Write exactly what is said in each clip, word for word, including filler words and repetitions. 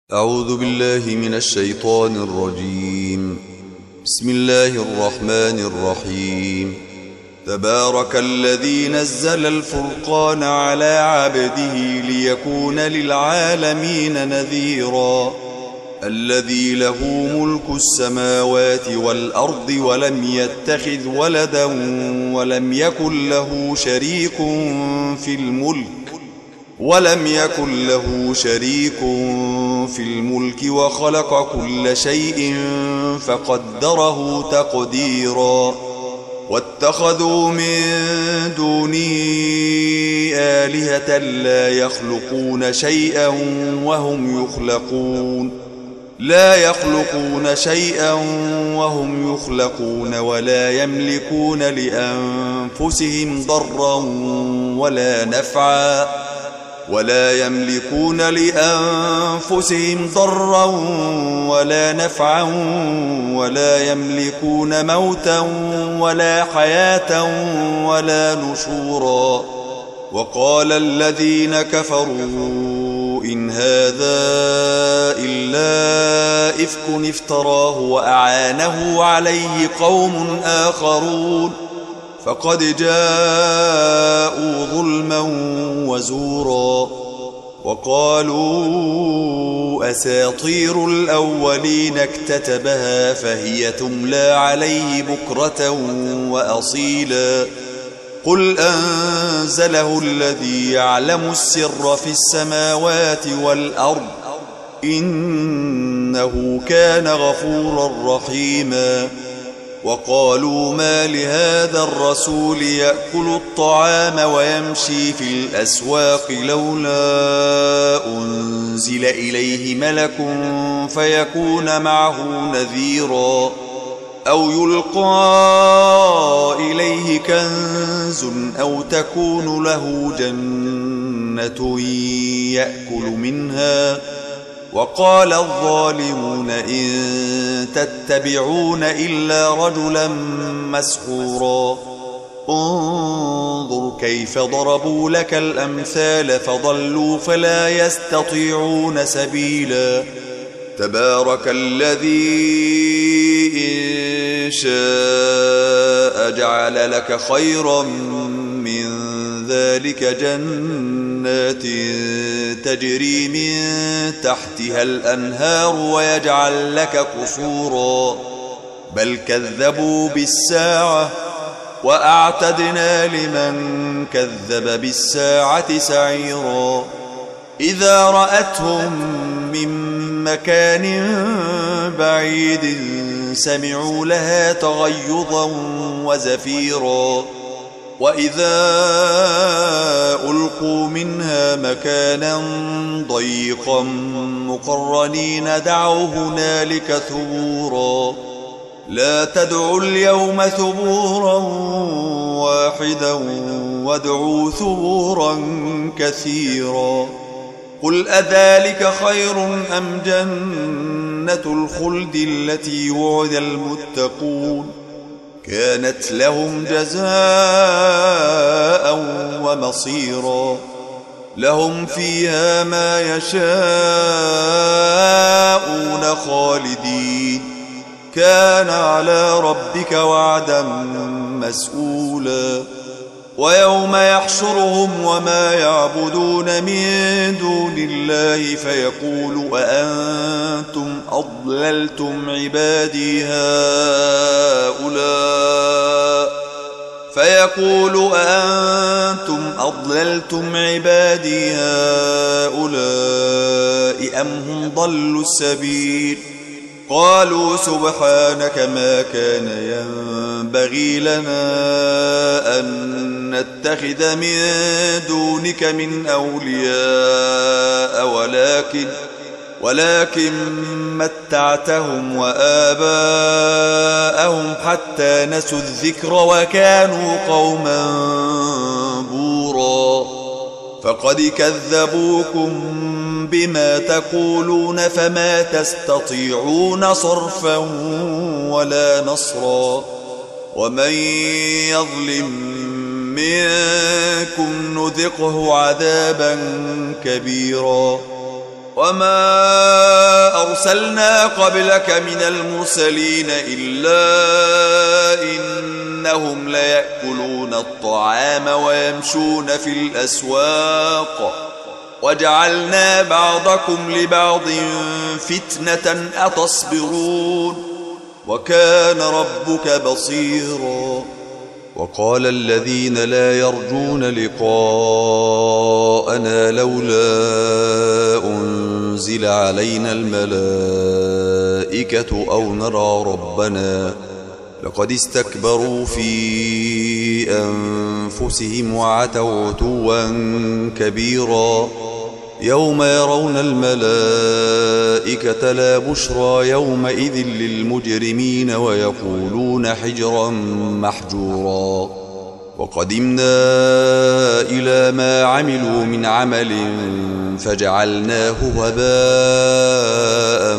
أعوذ بالله من الشيطان الرجيم. بسم الله الرحمن الرحيم. تبارك الذي نزل الفرقان على عبده ليكون للعالمين نذيرا. الذي له ملك السماوات والأرض ولم يتخذ ولدا ولم يكن له شريك في الملك ولم يكن له شريك في الملك وخلق كل شيء فقدره تقديرا. واتخذوا من دونه آلهة لا يخلقون شيئا وهم يخلقون لا يخلقون شيئا وهم يخلقون ولا يملكون لأنفسهم ضرا ولا نفعا ولا يملكون لأنفسهم ضرا ولا نفعا ولا يملكون موتا ولا حياة ولا نشورا. وقال الذين كفروا إن هذا إلا إفك افتراه وأعانه عليه قوم آخرون فقد جاءوا ظلما وزورا. وقالوا أساطير الأولين اكتتبها فهي تملى عليه بكرة وأصيلا. قل أنزله الذي يعلم السر في السماوات والأرض إنه كان غفورا رحيما. وقالوا ما لهذا الرسول يأكل الطعام ويمشي في الأسواق لولا أنزل إليه ملك فيكون معه نذيرا أو يلقى إليه كنز أو تكون له جنة يأكل منها. وقال الظالمون إن تتبعون إلا رجلا مسحورا. انظر كيف ضربوا لك الأمثال فضلوا فلا يستطيعون سبيلا. تبارك الذي إن شاء جعل لك خيرا من ذلك جنات تجري من تحتها الأنهار ويجعل لك قصورا. بل كذبوا بالساعة وأعتدنا لمن كذب بالساعة سعيرا. إذا رأتهم من مكان بعيد سمعوا لها تغيظا وزفيرا. وإذا ألقوا منها مكانا ضيقا مقرنين دعوا هنالك ثبورا. لا تدعوا اليوم ثبورا واحدا وادعوا ثبورا كثيرا. قل أذلك خير أم جنة الخلد التي وعد المتقون كانت لهم جزاء ومصيرا. لهم فيها ما يشاءون خالدين كان على ربك وعدا مسئولا. ويوم يحشرهم وما يعبدون من دون الله فيقول أأنتم أضللتم عبادي هؤلاء فيقول أأنتم أضللتم عبادي هؤلاء أم هم ضلوا السبيل. قالوا سبحانك ما كان ينبغي لنا أن نتخذ من دونك من أولياء ولكن ولكن متعتهم وآباءهم حتى نسوا الذكر وكانوا قوما بورا. فقد كذبوكم بما تقولون فما تستطيعون صرفا ولا نصرا. ومن يظلم منكم نذقه عذابا كبيرا. وما أرسلنا قبلك من المرسلين إلا إنهم ليأكلون الطعام ويمشون في الأسواق وجعلنا بعضكم لبعض فتنة أتصبرون وكان ربك بصيرا. وقال الذين لا يرجون لقاءنا لولا أنزل علينا الملائكة أو نرى ربنا لقد استكبروا في أنفسهم وعتوا عتوا كبيرا. يوم يرون الملائكة لا بشرى يومئذ للمجرمين ويقولون حجرا محجورا. وقدمنا إلى ما عملوا من عمل فجعلناه هباء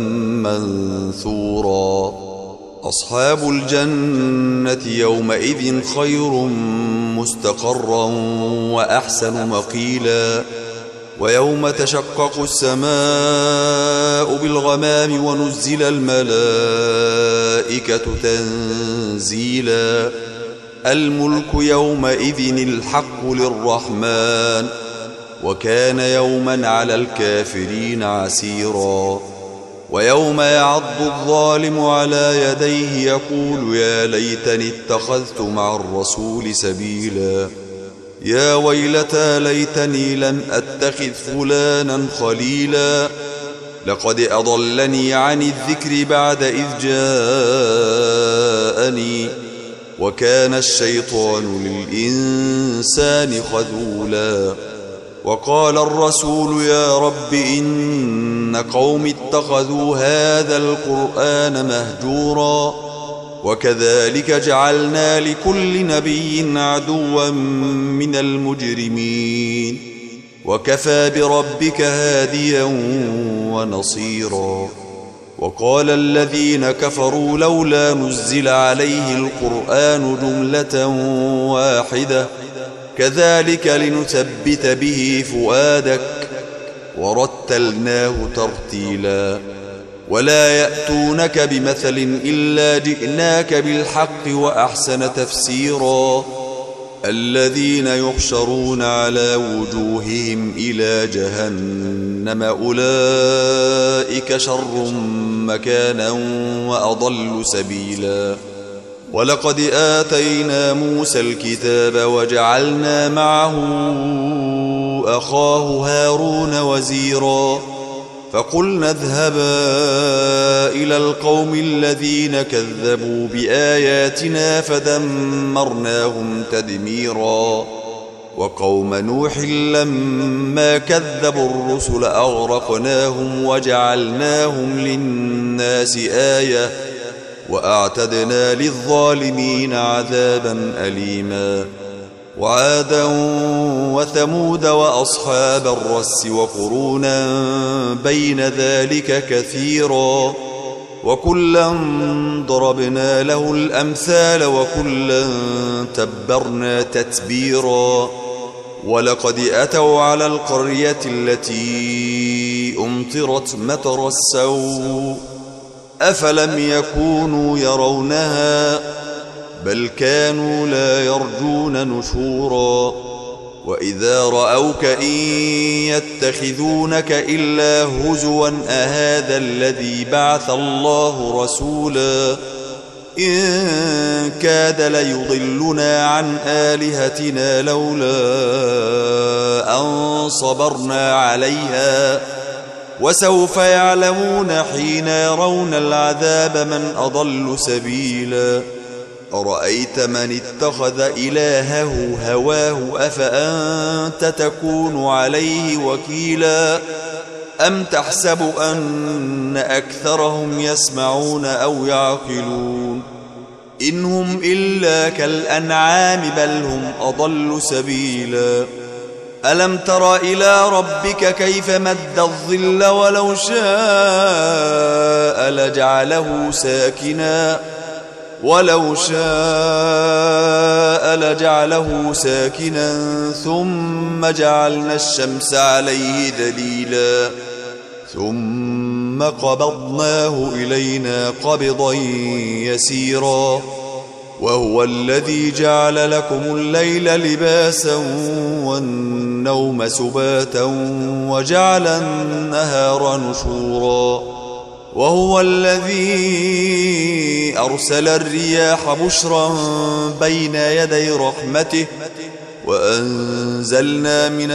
منثورا. أصحاب الجنة يومئذ خير مستقرا وأحسن مقيلا. ويوم تشقق السماء بالغمام ونزل الملائكة تنزيلا. الملك يومئذ الحق للرحمن وكان يوما على الكافرين عسيرا. ويوم يعض الظالم على يديه يقول يا ليتني اتخذت مع الرسول سبيلا. يا ويلتى ليتني لم أتخذ فلانا خليلا لقد أضلني عن الذكر بعد إذ جاءني وكان الشيطان للإنسان خذولا. وقال الرسول يا رب إن قوم اتخذوا هذا القرآن مهجورا. وكذلك جعلنا لكل نبي عدوا من المجرمين وكفى بربك هاديا ونصيرا. وقال الذين كفروا لولا نزل عليه القرآن جملة واحدة كذلك لنثبت به فؤادك ورتلناه ترتيلا. ولا يأتونك بمثل إلا جئناك بالحق وأحسن تفسيرا. الذين يحشرون على وجوههم إلى جهنم أولئك شر مكانا وأضل سبيلا. ولقد آتينا موسى الكتاب وجعلنا معه أخاه هارون وزيرا. فقلنا اذهبا إلى القوم الذين كذبوا بآياتنا فدمرناهم تدميرا. وقوم نوح لما كذبوا الرسل أغرقناهم وجعلناهم للناس آية وأعتدنا للظالمين عذابا أليما. وعادا وثمود وأصحاب الرس وقرونا بين ذلك كثيرا. وكلا ضربنا له الأمثال وكلا تبرنا تتبيرا. ولقد أتوا على القرية التي أمطرت مطر السوء أفلم يكونوا يرونها بل كانوا لا يرجون نشورا. وإذا رأوك إن يتخذونك إلا هزوا أهذا الذي بعث الله رسولا إن كاد ليضلنا عن آلهتنا لولا أن صبرنا عليها. وسوف يعلمون حين يرون العذاب من أضل سبيلا. أرأيت من اتخذ إلهه هواه أفأنت تكون عليه وكيلا. أم تحسب أن أكثرهم يسمعون أو يعقلون إن هم إلا كالأنعام بل هم أضل سبيلا. ألم تر إلى ربك كيف مد الظل ولو شاء لجعله ساكنا ولو شاء لجعله ساكنا ثم جعلنا الشمس عليه دليلا ثم قبضناه إلينا قبضا يسيرا وهو الذي جعل لكم الليل لباسا والنوم سباتا وجعل النهار نشورا وهو الذي أرسل الرياح بشرا بين يدي رحمته وأنزلنا من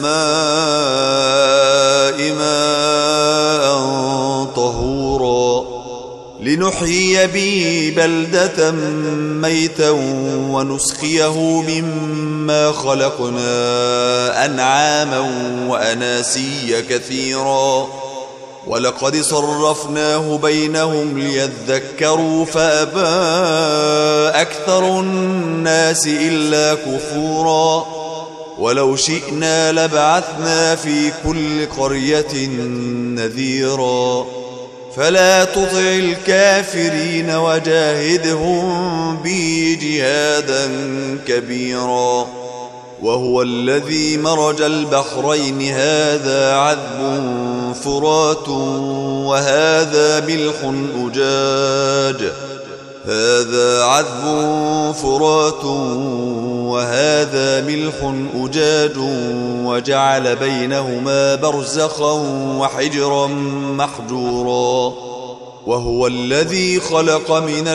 السماء ماء طهورا لنحيي به بلدة ميتا ونسقيه مما خلقنا أنعاما وأناسيا كثيرا ولقد صرفناه بينهم ليذكروا فأبى أكثر الناس إلا كفورا ولو شئنا لبعثنا في كل قرية نذيرا فلا تطع الكافرين وجاهدهم به جهادا كبيرا وهو الذي مرج البحرين هذا عذب فرات وهذا ملح أجاج هذا عذب فرات وهذا ملح أجاج وجعل بينهما برزخا وحجرا محجورا وهو الذي خلق من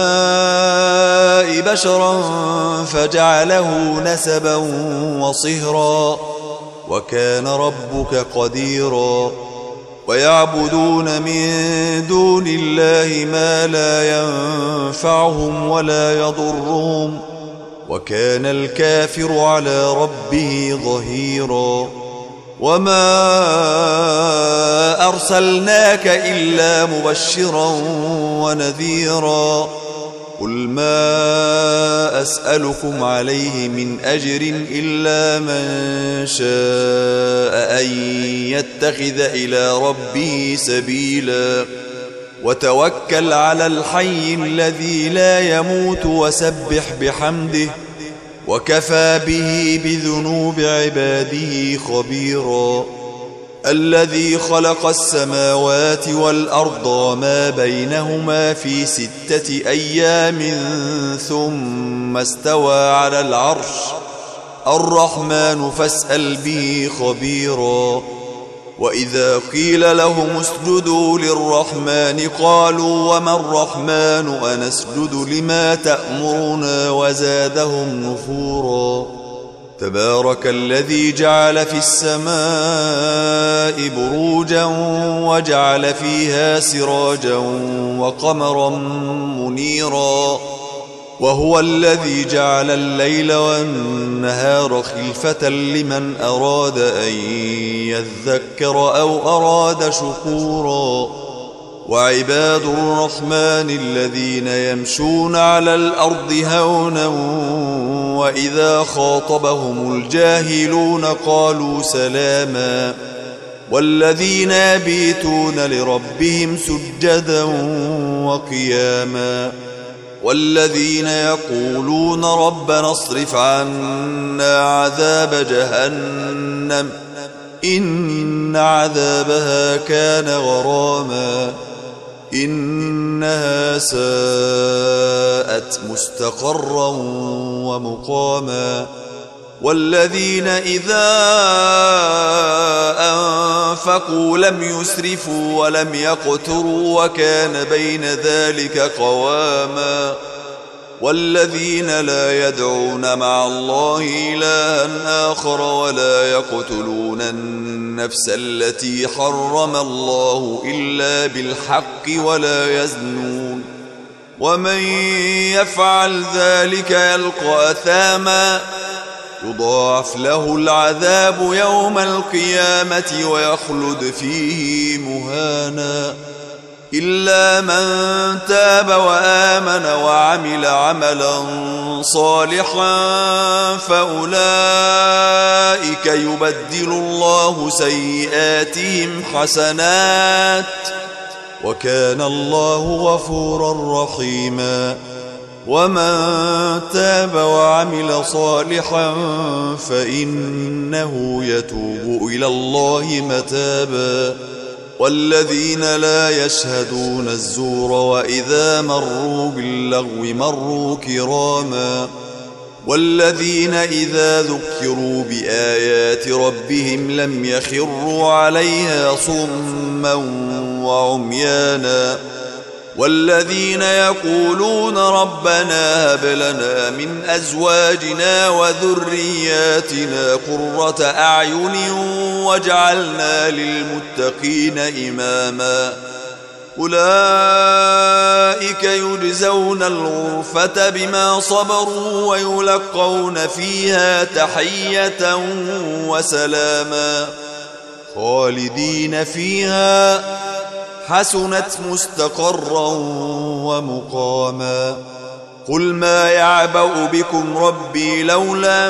الماء بشرا فجعله نسبا وصهرا وكان ربك قديرا ويعبدون من دون الله ما لا ينفعهم ولا يضرهم وكان الكافر على ربه ظهيرا وما أرسلناك إلا مبشرا ونذيرا قل ما أسألكم عليه من أجر إلا من شاء أن يتخذ إلى ربه سبيلا وتوكل على الحي الذي لا يموت وسبح بحمده وكفى به بذنوب عباده خبيرا الذي خلق السماوات والأرض وما بينهما في ستة أيام ثم استوى على العرش الرحمن فاسأل به خبيرا وإذا قيل لهم اسجدوا للرحمن قالوا وما الرحمن أنسجد لما تأمرنا وزادهم نفورا تبارك الذي جعل في السماء بروجا وجعل فيها سراجا وقمرا منيرا وهو الذي جعل الليل والنهار خلفة لمن أراد أن يذكر أو أراد شكورا وعباد الرحمن الذين يمشون على الأرض هونا وإذا خاطبهم الجاهلون قالوا سلاما والذين يبيتون لربهم سجدا وقياما والذين يقولون ربنا اصرف عنا عذاب جهنم إن عذابها كان غراما إنها ساءت مستقرا ومقاما والذين إذا أنفقوا لم يسرفوا ولم يقتروا وكان بين ذلك قواما والذين لا يدعون مع الله إلها آخر ولا يقتلون النفس التي حرم الله إلا بالحق ولا يزنون ومن يفعل ذلك يلقى أثاما يضاعف له العذاب يوم القيامة ويخلد فيه مهانا إلا من تاب وآمن وعمل عملا صالحا فأولئك يبدل الله سيئاتهم حسنات وكان الله غفورا رحيما ومن تاب وعمل صالحا فإنه يتوب إلى الله متابا والذين لا يشهدون الزور وإذا مروا باللغو مروا كراما والذين إذا ذكروا بآيات ربهم لم يخروا عليها صما وعميانا والذين يقولون ربنا هب لنا من أزواجنا وذرياتنا قرة أعين واجعلنا للمتقين إماما أولئك يجزون الغرفة بما صبروا ويلقون فيها تحية وسلاما خالدين فيها حسنت مستقرا ومقاما قل ما يعبأ بكم ربي لولا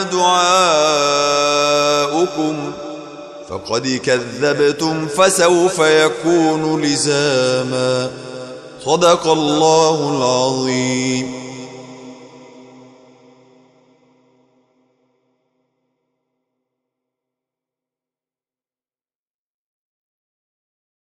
دعاؤكم فقد كذبتم فسوف يكون لزاما صدق الله العظيم.